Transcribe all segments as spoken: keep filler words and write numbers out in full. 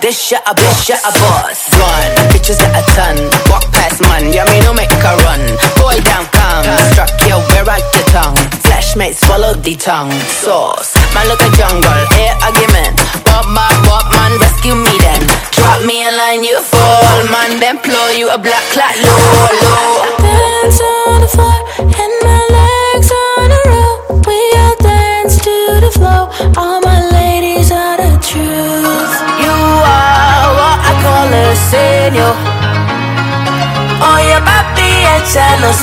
this shit a bitch, shit a boss. One, bitches at a ton. Walk past man, yeah, me no make a run. Boy down come, struck you where I the tongue. Flashmates swallow the tongue. Sauce, man look a jungle, air argument. Walk man, walk man, rescue me then. Drop me a line, you fall, man, then blow you a black clot, low, low. Dance on the floor, and my legs on a roll. We all dance to the flow. All my ladies are the truth. You are what I call a señor. Oye papi, echa los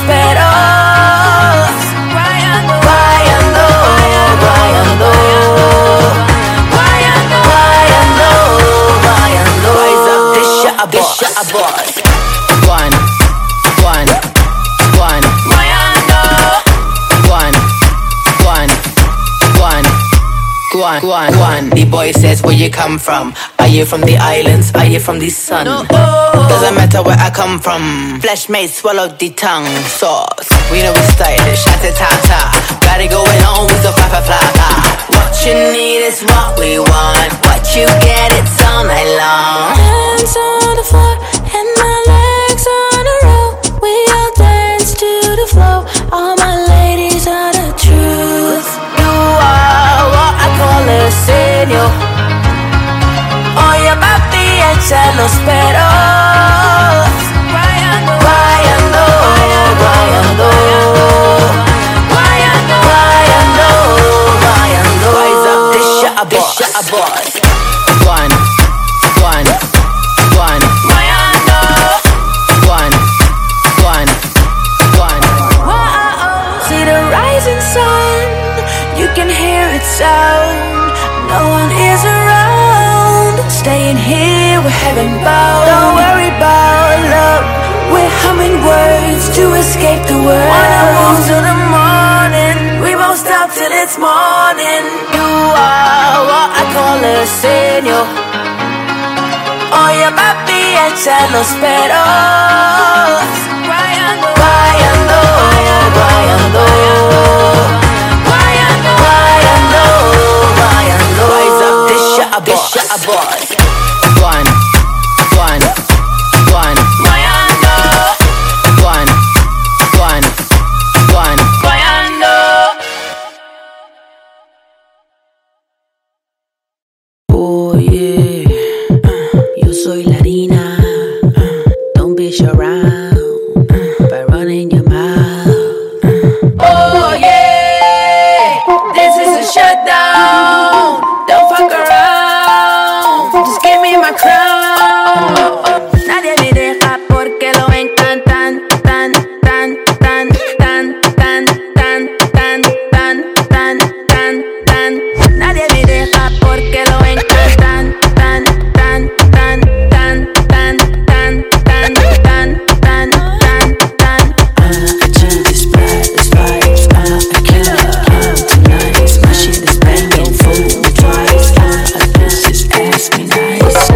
peros. Guayando, guayando, guayando, guayando, guayando. Rise up, this shit a boss, this shit a boss. One, one, one. Guayando. One, one, one. Guan, guan, guan. The boy says, where you come from? Are you from the islands? Are you from the sun? No. Doesn't matter where I come from. Flashmates swallow the tongue. Sauce, we know we stylish. Sha-ta-ta-ta. Got it going on with the fla-fla-fla-fla. What you need is what we want. What you get, it's all night long. Hands on the floor, and my legs on a roll. We all dance to the flow. All my ladies are the truth. You are what I call a señor. Oye papi, echa los peros. Guayando, guayando, guayando, guayando, guayando. Rise up, this shit a boss, this shit a boss. One, one, one. Guayando. One, one, one. See the rising sun, you can hear it sound. No one is around. Staying here, we're heaven bound. Don't worry about love. We're humming words to escape the world. Wanna move till the morning. We won't stop till it's morning. You are what I call a señor. Oye papi, echa los peros. Guayando, guayando, guayando, guayando, guayando. Rise up, this shit a boss, this shit a boss. One, one, one. Guayando. One, one, one. Guayando. Oh yeah, uh, yo soy la harina. Uh, don't bitch around uh, by running your mouth. Uh. Oh yeah, this is a shutdown. Don't fuck around, just give me my crown. Nadie me deja porque lo encantan, tan, tan, tan, tan, tan, tan, tan, tan, tan, tan, tan. Nadie me deja porque lo encantan, tan, tan, tan, tan, tan, tan, tan, tan, tan, tan, tan. Uh, I change this vibe, this vibes. Uh, I can't, I can't tonight. My shit is banging, fool me twice. Uh, I guess just ask me nice. Oh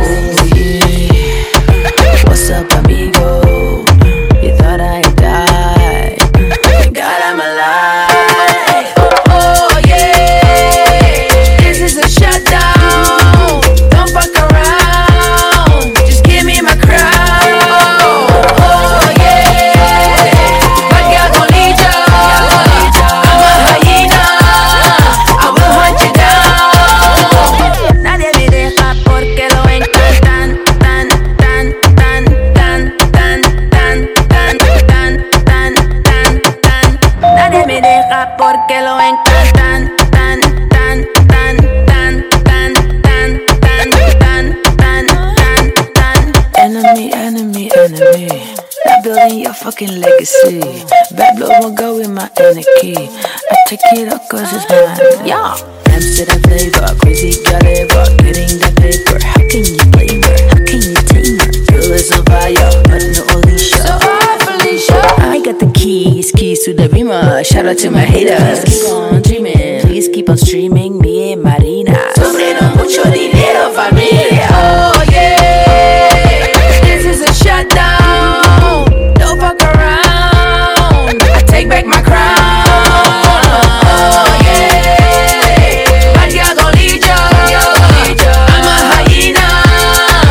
yeah, what's up, amigo? You thought I died? God, I'm alive. Oh yeah, this is a shutdown. Don't fuck around, just give me my crown. Oh yeah, bad girl gon' lead ya. I'm a hyena, I will hunt you down. Nadie me deja porque lo encantan, tan, tan, tan, tan, tan, tan, tan, tan, tan, tan, tan. Nadie me deja porque lo encantan, tan, tan, tan, tan, tan, tan, tan, tan, tan, tan, tan. Enemy, enemy, enemy. Not building your fucking legacy. Bad blood won't go with my anarchy. I take it up cause it's mine. Yeah. Rams to the flavor, crazy girl ever. Getting that paper. How can you blame her? How can you tame her? Girl is on fire, but no Alicia. So hard, Felicia. I got the keys, keys to the Beamer. Shout out to my haters. Keep on dreaming. Please keep on streaming. Me and Marina. Sobre no mucho dinero, familia. Oh yeah, this is a shutdown. Don't fuck around, I take back my crown. Oh yeah, bad girl gon' lead ya. I'm a hyena,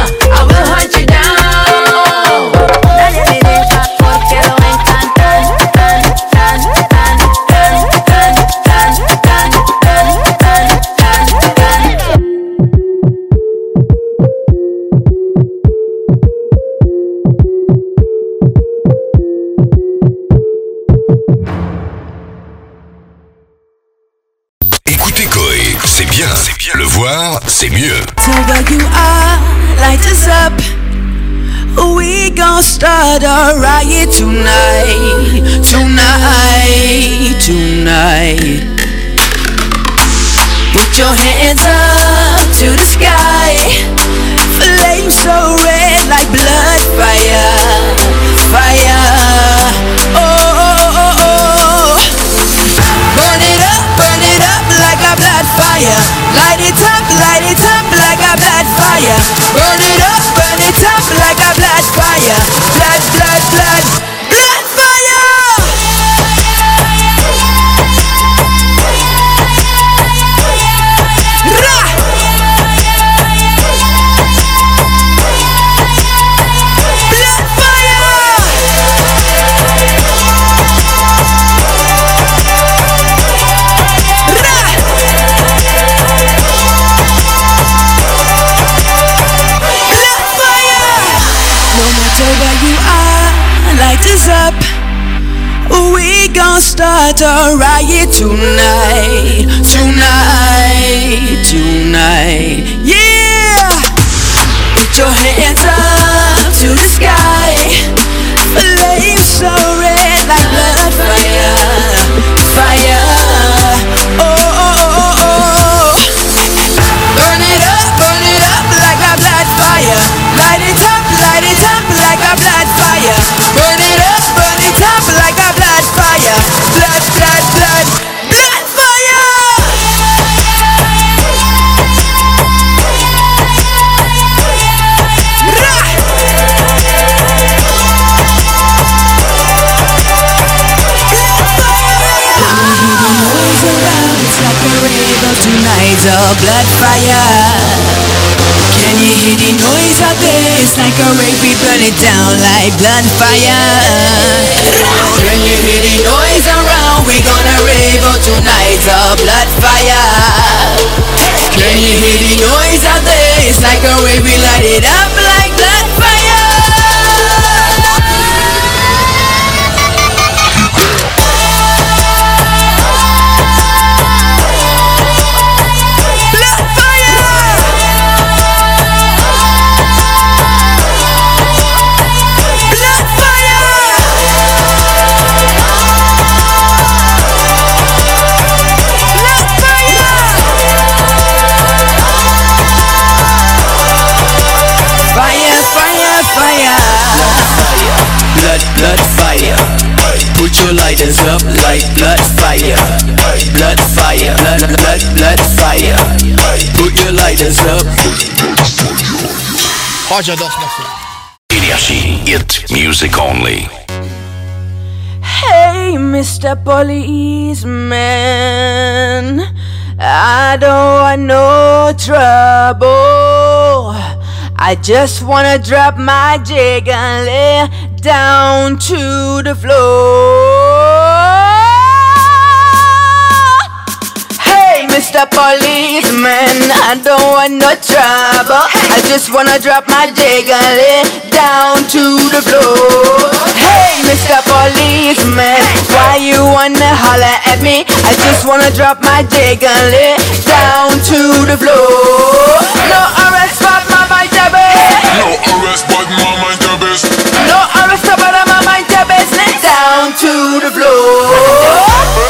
C'est bien. Le voir, c'est mieux. So where you are, light us up. We gon' start a riot tonight, tonight, tonight. Put your hands up to the sky. Flames so red like blood fire, fire. Oh, oh, oh, oh. Burn it up, burn it up like a blood fire. Light it up, light it up like a blood fire. Burn it up, burn it up like a blood fire. Blood, blood, blood, blood fire. Ra. Blood fire. Light us up. We gon' start a riot tonight, tonight, tonight. Yeah. Put your hands up to the sky. Flames so red like blood fire, fire. Oh, oh, oh, oh. Burn it up, burn it up like a blood fire. Light it up, light it up like a blood fire. Burn it up, burn it up like a blood fire. Blood, blood, blood, blood fire. Ra. Noise around, it's like a river tonight, oh blood fire. Can you hear the noise out there? It's like a rave, we burn it down like blood fire. Can you hear the noise around? We gonna rave out tonight, oh blood fire. Can you hear the noise out there? It's like a rave, we light it up like blood fire. Blood fire. Put your lighters up like blood fire. Blood fire. Blood, blood, blood fire. Put your lighters up. Oh, j'adore ce morceau. Énergie, hit music only. Hey, Mister Policeman, I don't want no trouble. I just wanna drop my jig and lay down to the floor. Hey, Mister Policeman, I don't want no trouble. I just wanna drop my jig and lay down to the floor. Hey, Mister Policeman, why you wanna holler at me? I just wanna drop my jig and lay down to the floor. No arrest for my mind business. No arrest but my mind your business. No arrest but my mind your business. Down to the floor.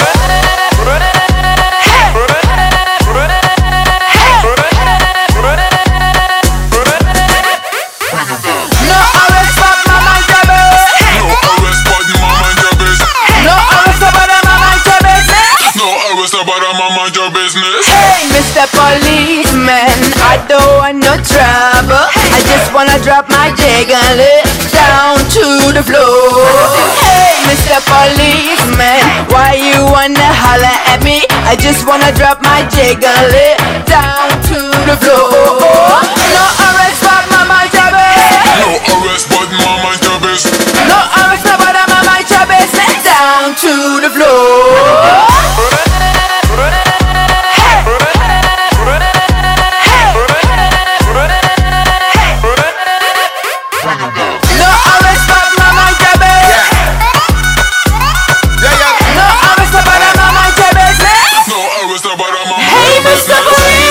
Mister Policeman, I don't want no trouble. I just wanna drop my jig and lay down to the floor. Hey, Mister Policeman, why you wanna holler at me? I just wanna drop my jig and lay down to the floor. No arrest but my mind your business. No arrest but my mind your business. No arrest but my mind your business. Down to the floor. Mister Policeman,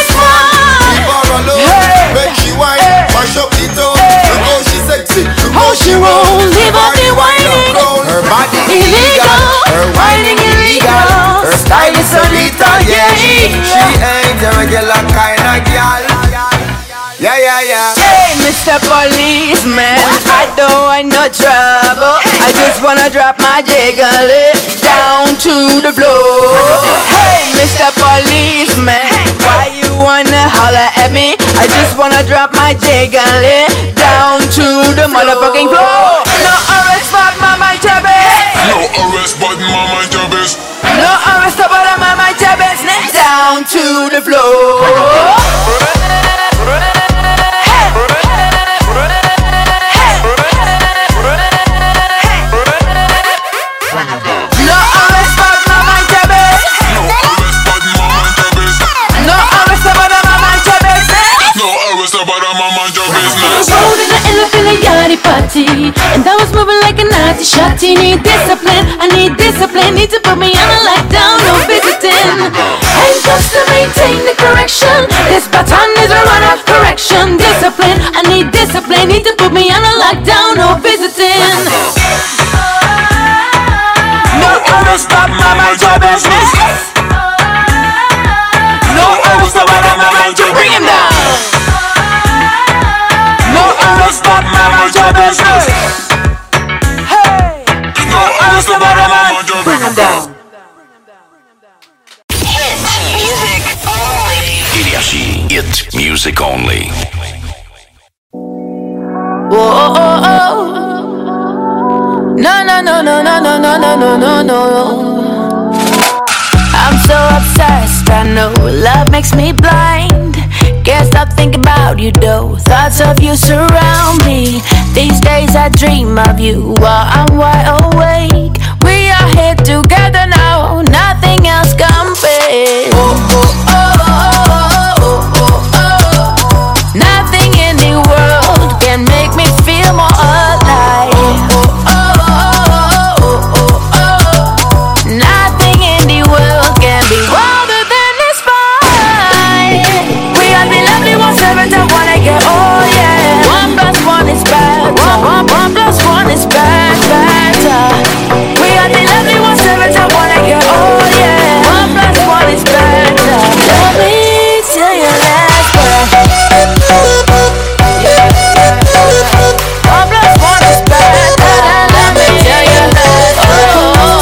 regular kind of girl. Yeah, yeah, yeah. Hey, Mister Policeman, I don't want no trouble. I just wanna drop my jiggle down to the floor. Hey, Mister Policeman, why you wanna holler at me? I just wanna drop my jiggle down to the motherfucking floor. No arrest, but my mind your best. No arrest, but my mind your best. No arrest, but my mind your best. Down to the floor. Party, and I was moving like a naughty shotty. Need discipline, I need discipline. Need to put me on a lockdown, no visiting. Handcuffs to maintain the correction. This baton is a run of correction. Discipline, I need discipline. Need to put me on a lockdown, no visiting. No arrest, stop my mind your business. No arrest, stop my mind your business. Bring him down. Stop my mind your business. Hey, no arrest about a man. Bring him down. Music only. Énergie. Hit music only. Whoa, oh, oh. No, no, no, no, no, no, no, no, no, no, no. I'm so obsessed, I know love makes me blind. Can't stop thinking about you though. Thoughts of you surround me. These days I dream of you while I'm wide awake. We are here together now, nothing else compares. Oh, oh, oh, oh, oh, oh. Nothing in the world can make me feel more alive. Oh, oh, oh, oh, oh. Nothing in the world can be wilder than this fire. We are the lovely ones, every time wanna get, oh yeah. One plus one is better. One, one plus one is better, better. We are the lovely ones, every time wanna get, oh yeah. One plus one is better. Love me till your last breath. One plus one is better. Love me till your last breath.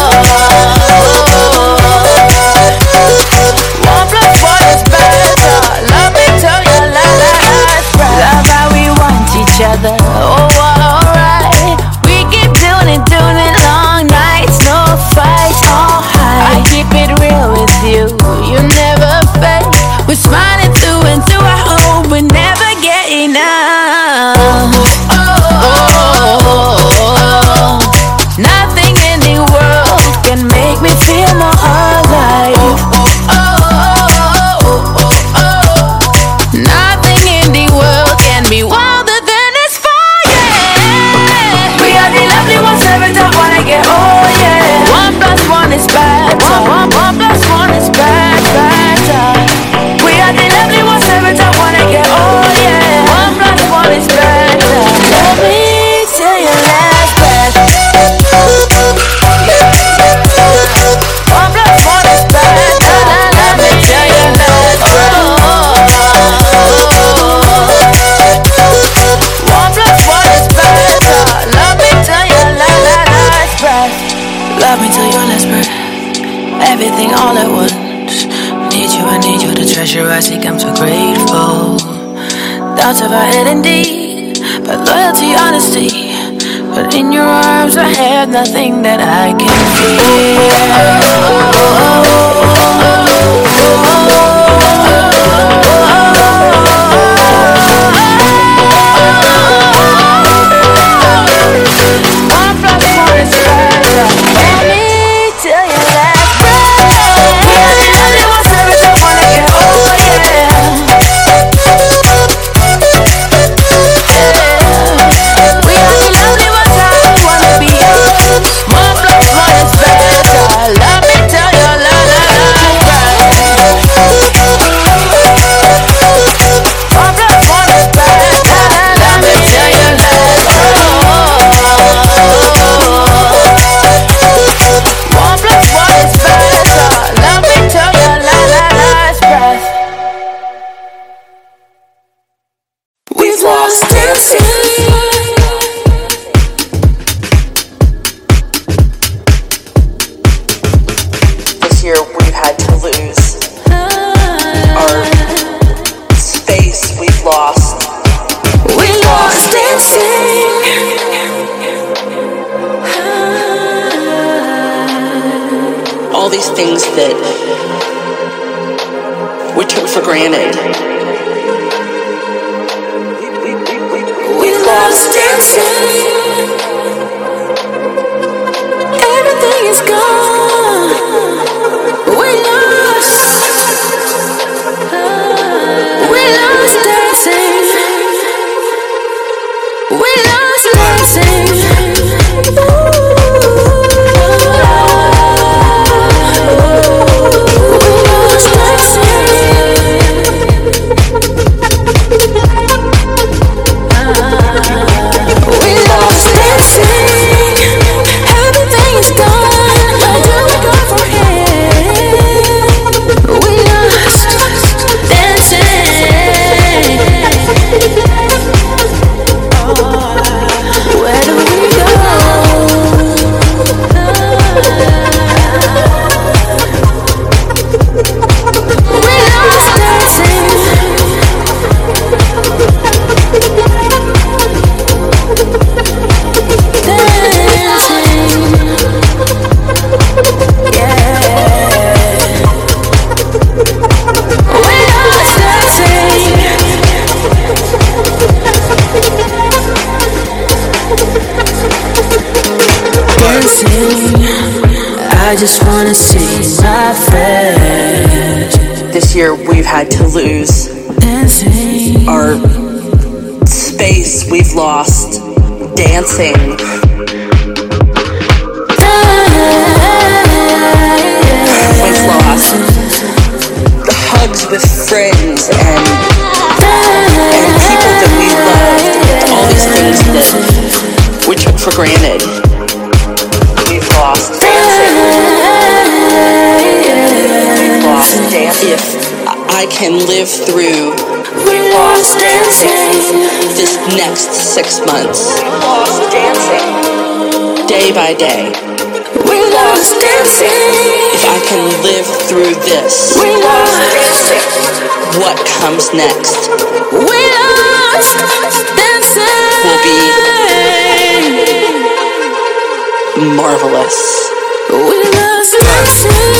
One plus one is better. Love me till your last breath. Love how we want each other. Oh, alright. We keep doing it, doing it long nights, no fights, all high. I keep it real with you. You never fake. We're smiling through and through. I hope we never get enough. Oh, oh, oh, oh. Nothing in the world can make me feel more alive. Oh, oh, oh, oh, oh. Nothing in the world can be wilder than this fire. We are the lovely ones, every time wanna get, oh yeah. One plus one is better. One, one plus one is better, better. We are the lovely ones, every time wanna get, oh yeah. One plus one is better. Love me till your last breath. One plus one is better. Love me till your last breath. One plus one is better. Love me till your last breath. Love me till your last breath. Everything all at once. Need you, I need you, the treasure I seek, I'm so grateful. Doubts of our head indeed, but loyalty, honesty. But in your arms I have nothing that I can One plus one is better. Let me till your last breath. We are the only ones every time wanna get, oh yeah. We are the only ones I wanna be. One plus one is better. Love me till your last breath. that we took for granted. We lost dancing. Everything is gone. We lost. We lost dancing. We lost dancing. I just wanna see my friends. This year we've had to lose dancing. Our space, we've lost dancing. We've lost the hugs with friends and and people that we loved. All these things that we took for granted. We've lost dancing. We've lost dancing. If I can live through We lost dancing. this next six months, we've lost dancing. Day by day. We lost dancing. If I can live through this, We lost dancing. what comes next We lost dancing. will be marvelous. We lost dancing.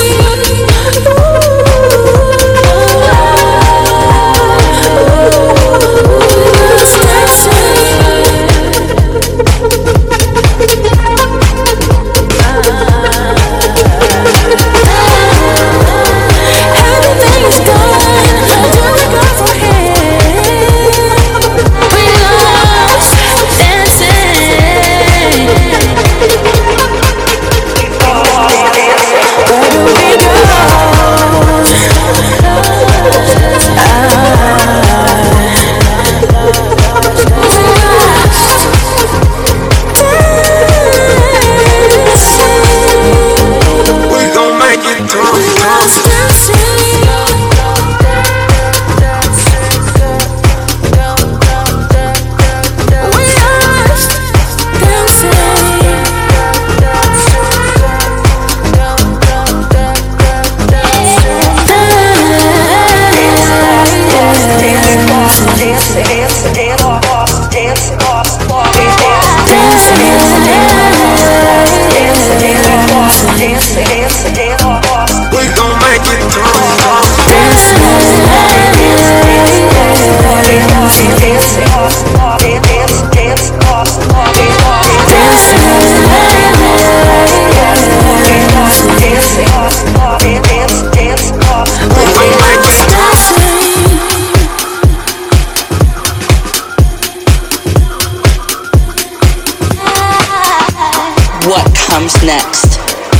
What comes next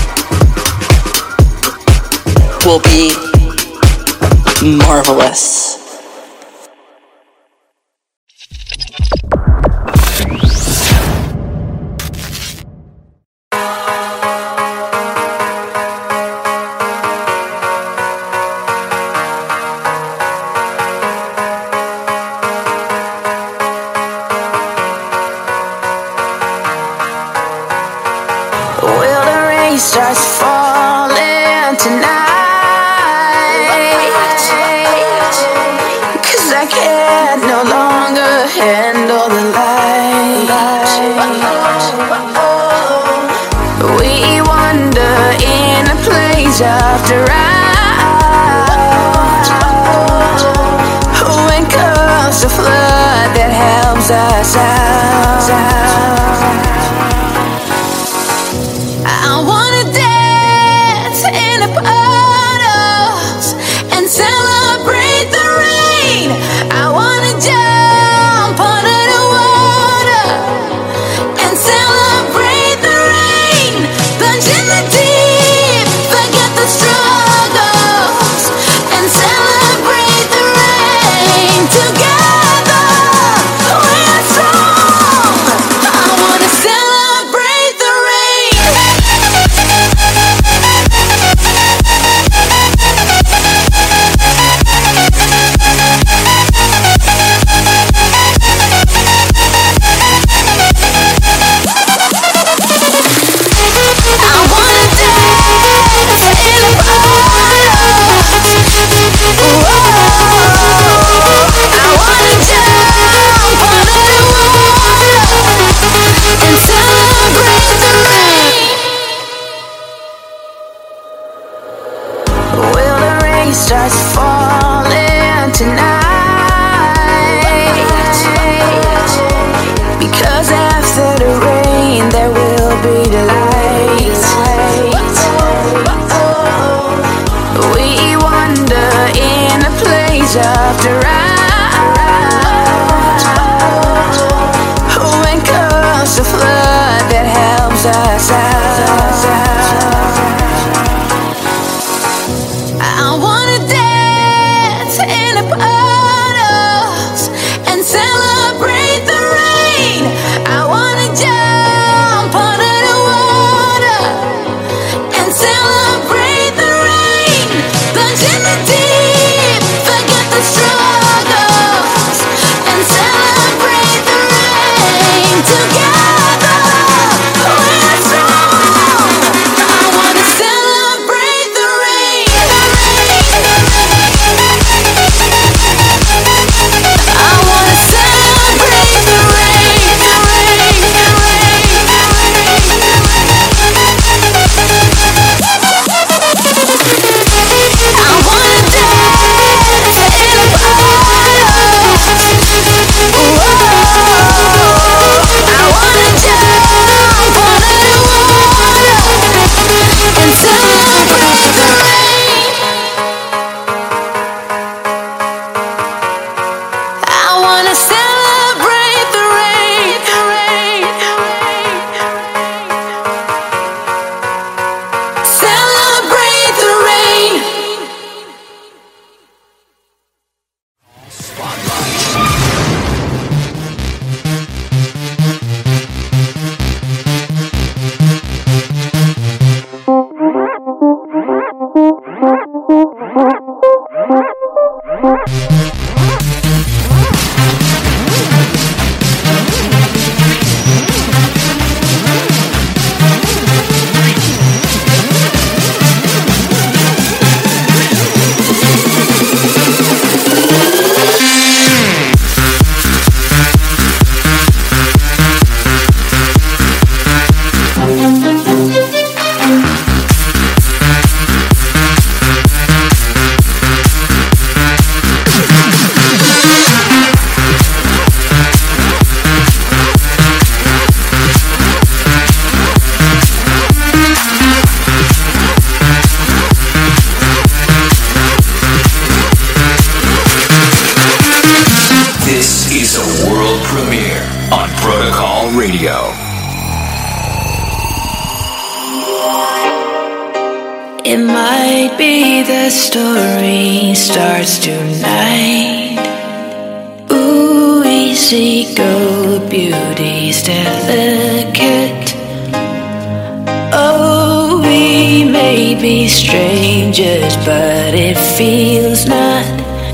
will be marvelous. Starts falling tonight, 'cause I can't no longer handle the light. We wander in a place after us out. I wanna dance in the puddles and celebrate the rain. I wanna jump under the water and celebrate the rain. Plunge in the deep, forget the struggles and celebrate the rain. Together we're strong. I wanna celebrate the rain. Starts falling tonight, because after the rain there will be the light. We wander in a place of drought. When comes the flood that helps us out. I wanna dance in the puddles and celebrate the rain. I wanna jump under the water and celebrate the rain. Plunge in the deep, forget the struggles and celebrate the rain. Together we're strong. I wanna celebrate the rain. I wanna celebrate the rain, the rain, the rain, the I wanna dance in the puddles. Whoa. I wanna jump under the water and celebrate the rain. I wanna celebrate the rain, the rain, the rain. Celebrate the rain. This is a world premiere on Protocol Radio. It might be the story starts tonight. Ooh, easy go, beauty's delicate. Oh, we may be strangers, but it feels not.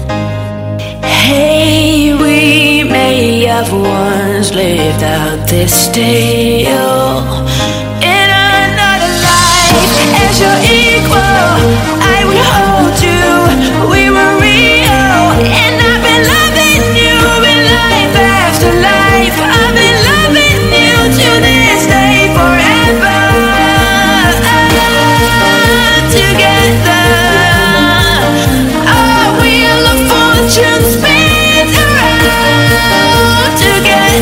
Hey, we may have once lived out this tale in another life. As your equal, I will hold you. We were real, and I've been loving you in life after life. I've been loving you to this day forever. Together, oh, we are the fortune spins around together.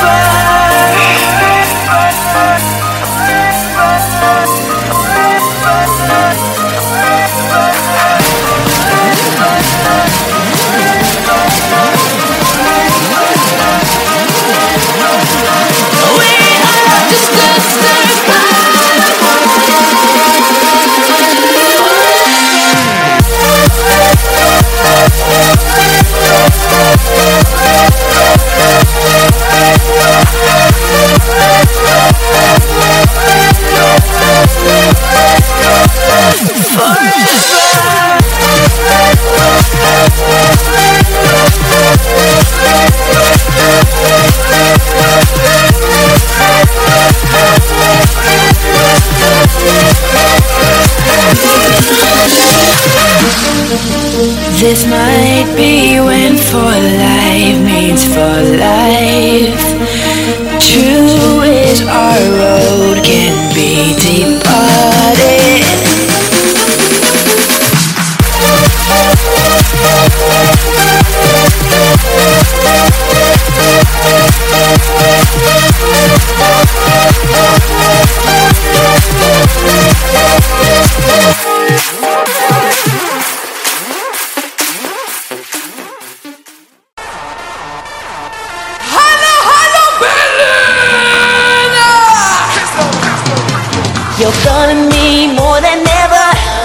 This might be when for life means for life. True is our road can be departed. You're calling me more than ever.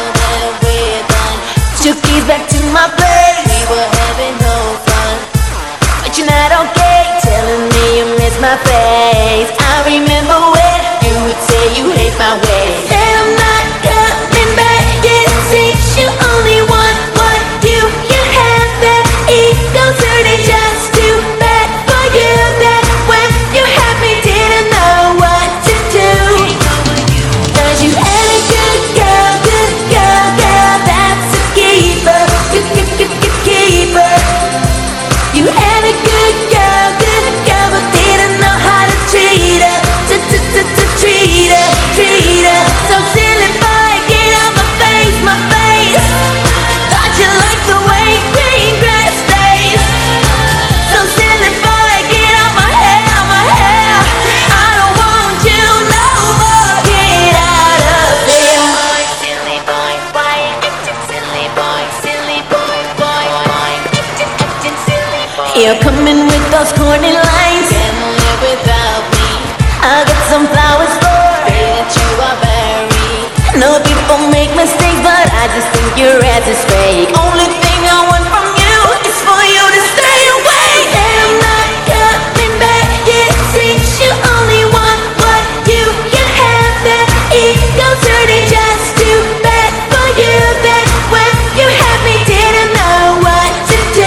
Took keys back to my place. We were having no fun, but you're not okay. Telling me you miss my face. I remember when you would say you hate my ways. And I'm not coming back. It seems you only want what you can have. That ego's hurting just too bad for you. That when you had me didn't know what to do. You had a good girl, good girl, girl, that's a keeper, good, good, good, good keeper. You had a good girl, good girl, but didn't know how to treat her, to, to, to, to treat her, treat her. So silly boy, get out my face, my face. Thought you liked the way green grass stays. So silly boy, get out my hair, my hair. I don't want you no more, get out. You're coming with those corny lines. Can't live without me. I got some flowers for that you are buried. No, people make mistakes, but I just think your ass is fake. Only thing I want from you is for you to stay away. And I'm not coming back. It seems you only want what you can have. That ego's hurting just too bad for you. That when you had me didn't know what to do.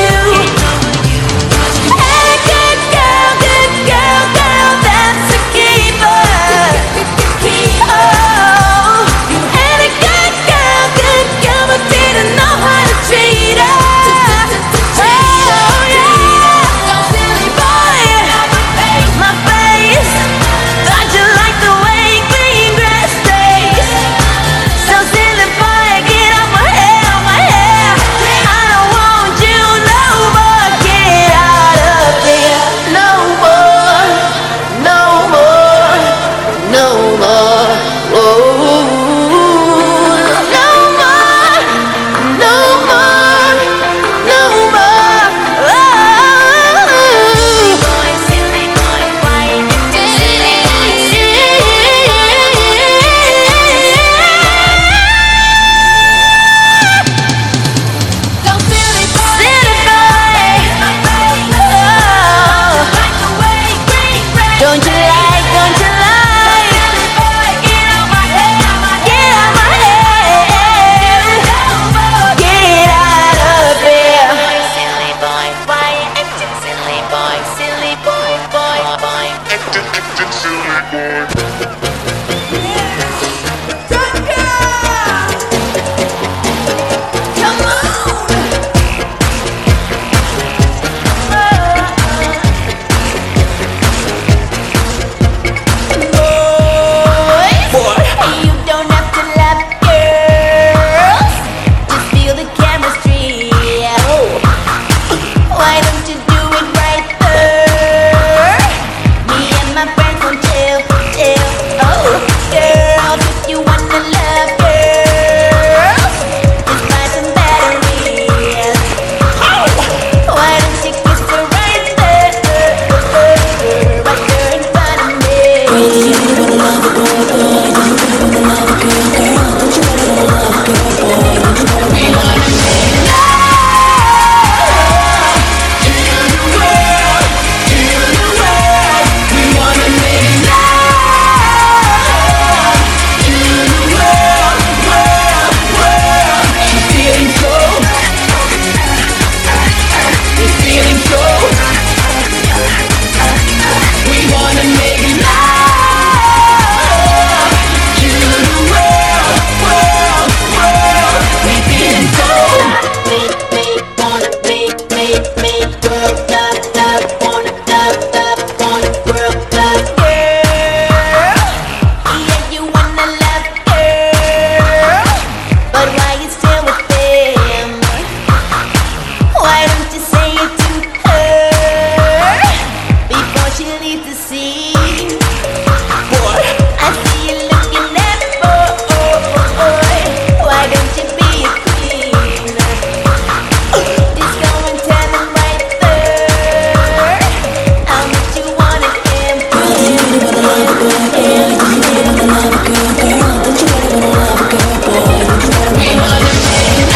Why don't you do it right there? what you need to see. Boy, I see you looking at me, boy. Why don't you be a queen? Just go and tell him right there how much you wanna him. Girl, do you really wanna love a girl? Girl, do you really wanna love a girl? Girl, don't you really wanna love a girl, boy? Don't you really wanna love a girl?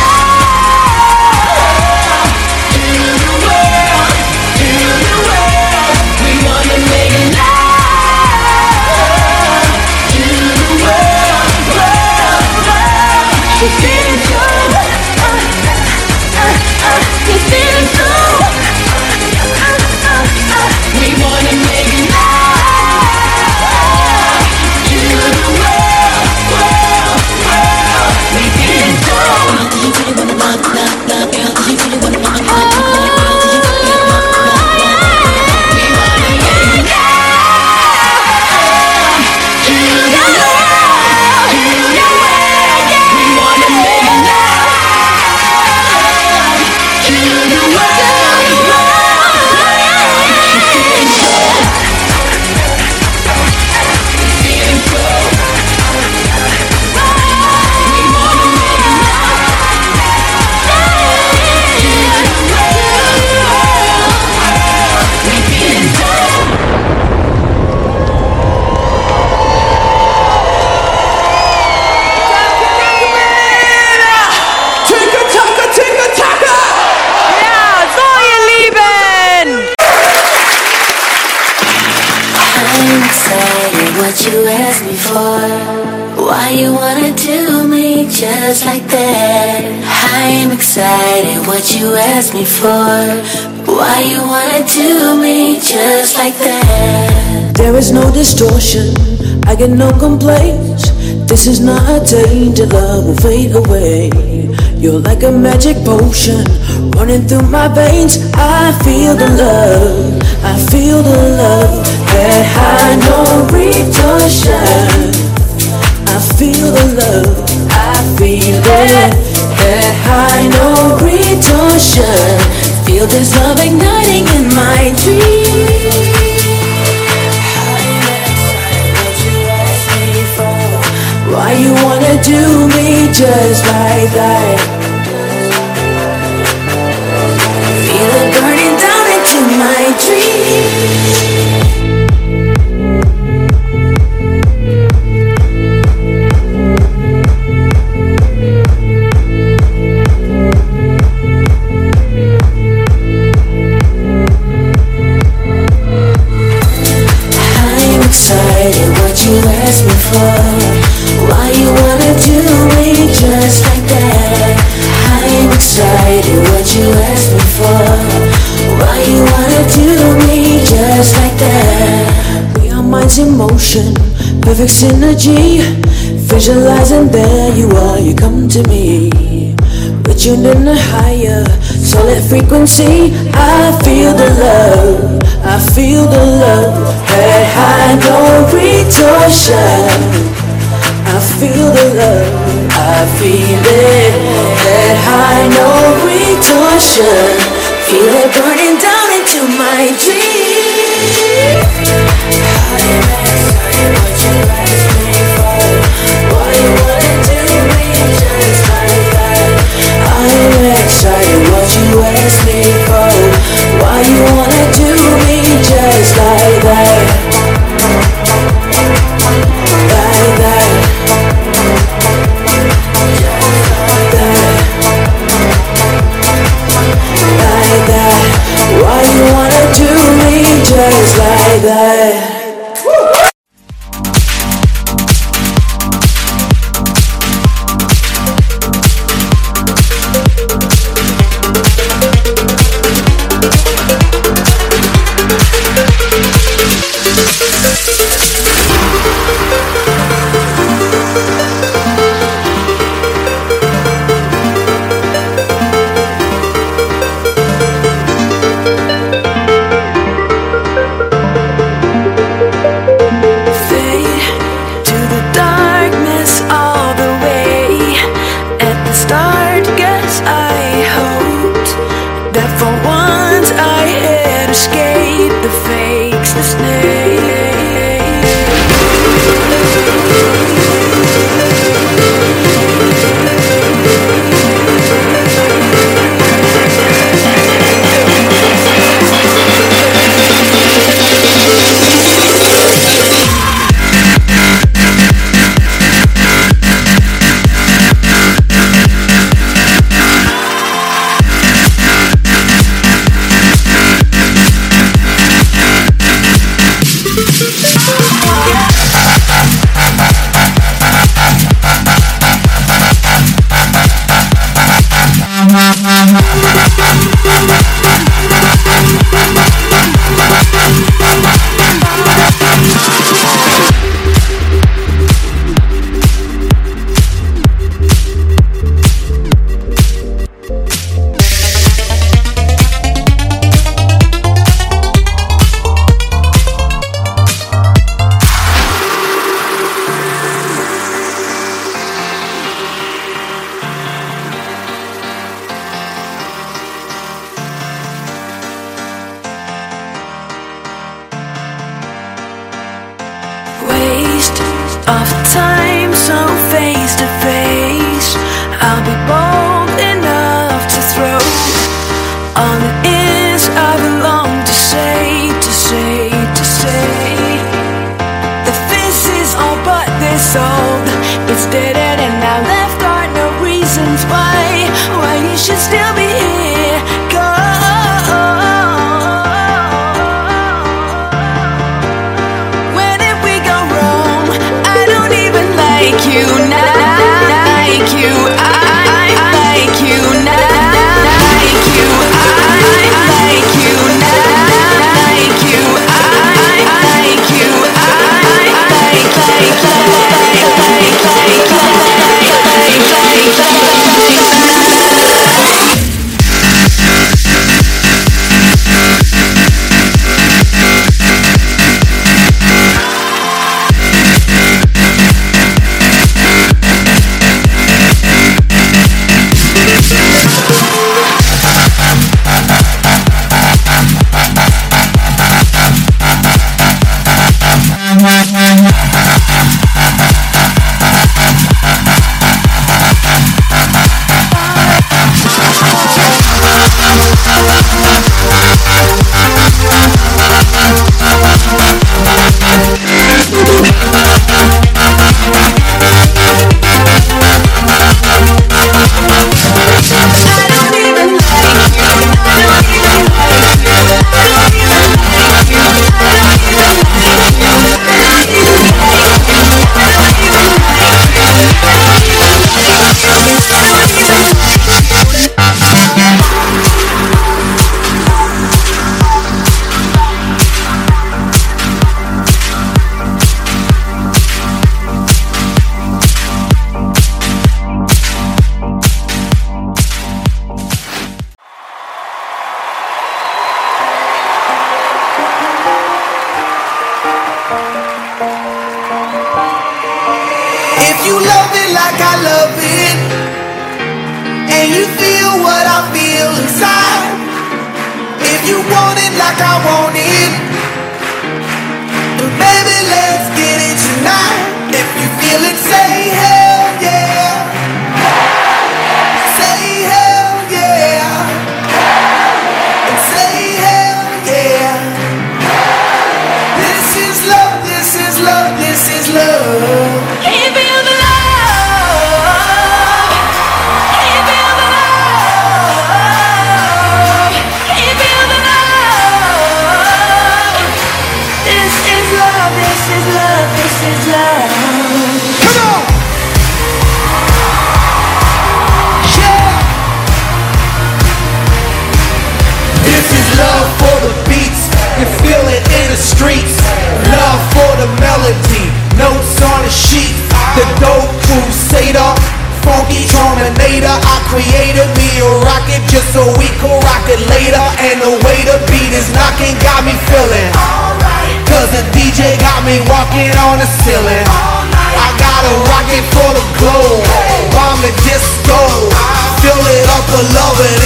Just like that, I'm excited. What you asked me for, why you wanna do me just like that? There is no distortion, I get no complaints. This is not a danger, love will fade away. You're like a magic potion running through my veins. I feel the love, I feel the love that high, no retortion. I feel the love, I feel it, that high, no retortion. Feel this love igniting in my dreams. Why you wanna do me just like that? Feel it burning down into my dreams. What you asked me for, why you wanna do me just like that? I'm excited. What you asked me for, why you wanna do me just like that? We are minds in motion, perfect synergy. Visualizing there you are, you come to me. We're tuned in a higher, solid frequency. I feel the love, I feel the love. That high, no retortion. I feel the love, I feel it. That high, no retortion. Feel it burning down into my dreams. What you asked me for, why you wanna do me just like that? I'm excited. What you asked me for, why you wanna do me just like that? Like that. Like that. Why you wanna do me just like that? of time, so face to face, I'll be bold enough to throw all it is I belong to say, to say, to say that this is all but this old. It's dead end and now left are no reasons why, why you should still be here. Go. You now, like you, I like you now, like you, I like you now, like you, I like you, I like like like like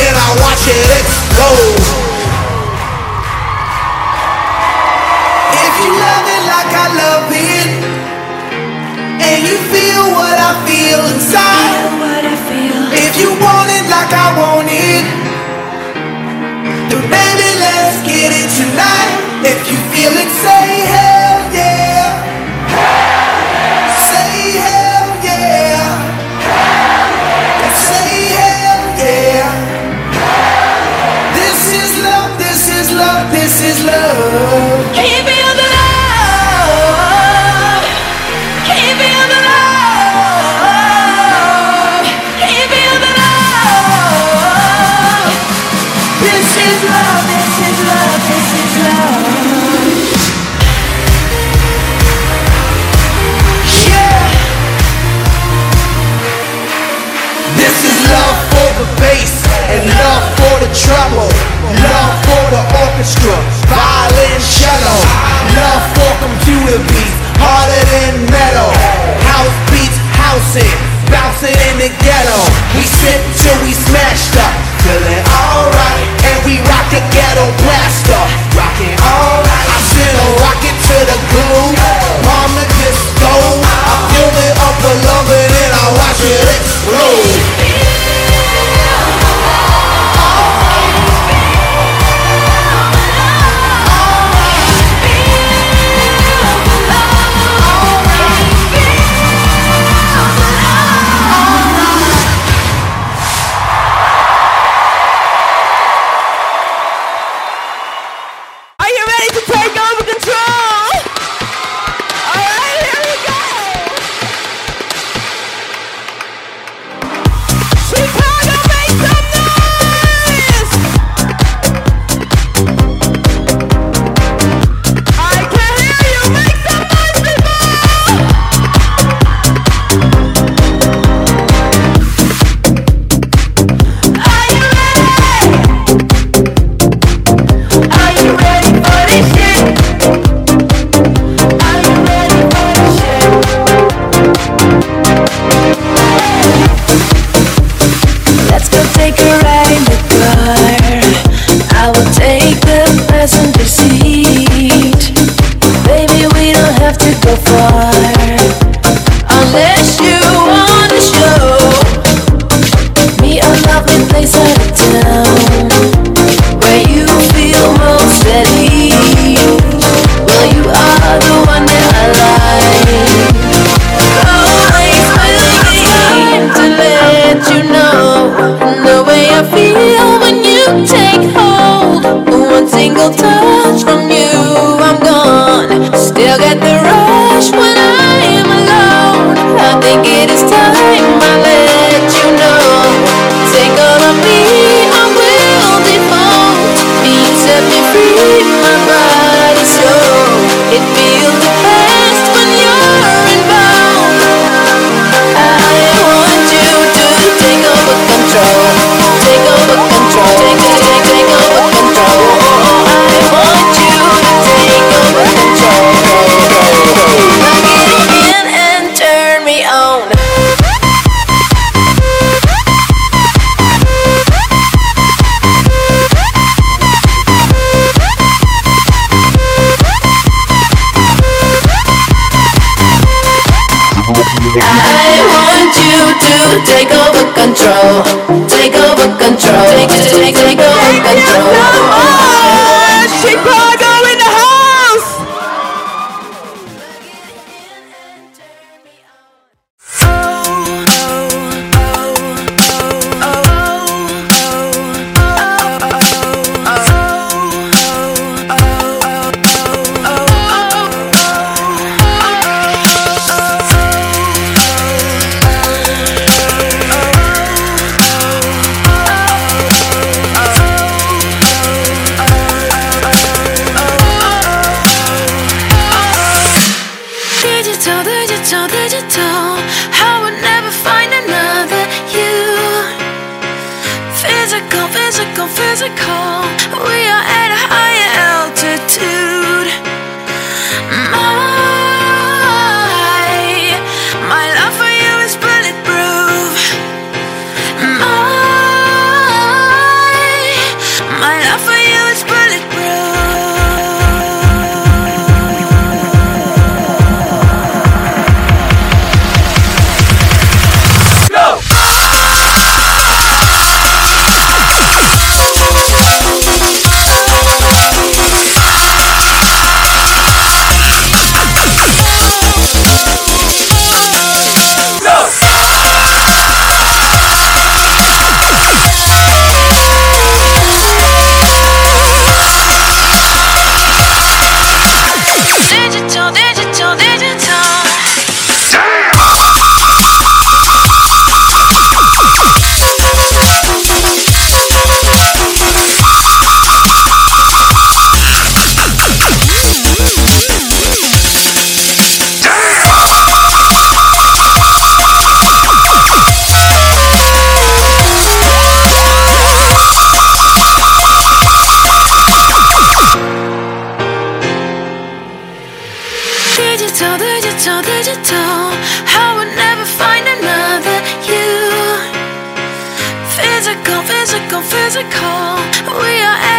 If get it tonight. If you feel it, say hell yeah. Say hell yeah. Say hell yeah. This is love, this is love, this is love. Can you feel the love? Can you feel the love? Can you feel the love? This is love, this is love, this is love. Yeah. This is love for the bass and love for the treble, love for the orchestra, violin, cello, love for computer beats, harder than metal, house beats, housing, bouncing in the ghetto. We sip till we smashed up, feeling alright, and we rock the ghetto blaster, rocking all night. I send a rocket to the glue, palm the disco. I fill it up with love and then I watch it explode. Take over control, take over control, take, take, take over control. Chicago in the house. Digital, digital, digital, I would never find another you. Physical, physical, physical, we are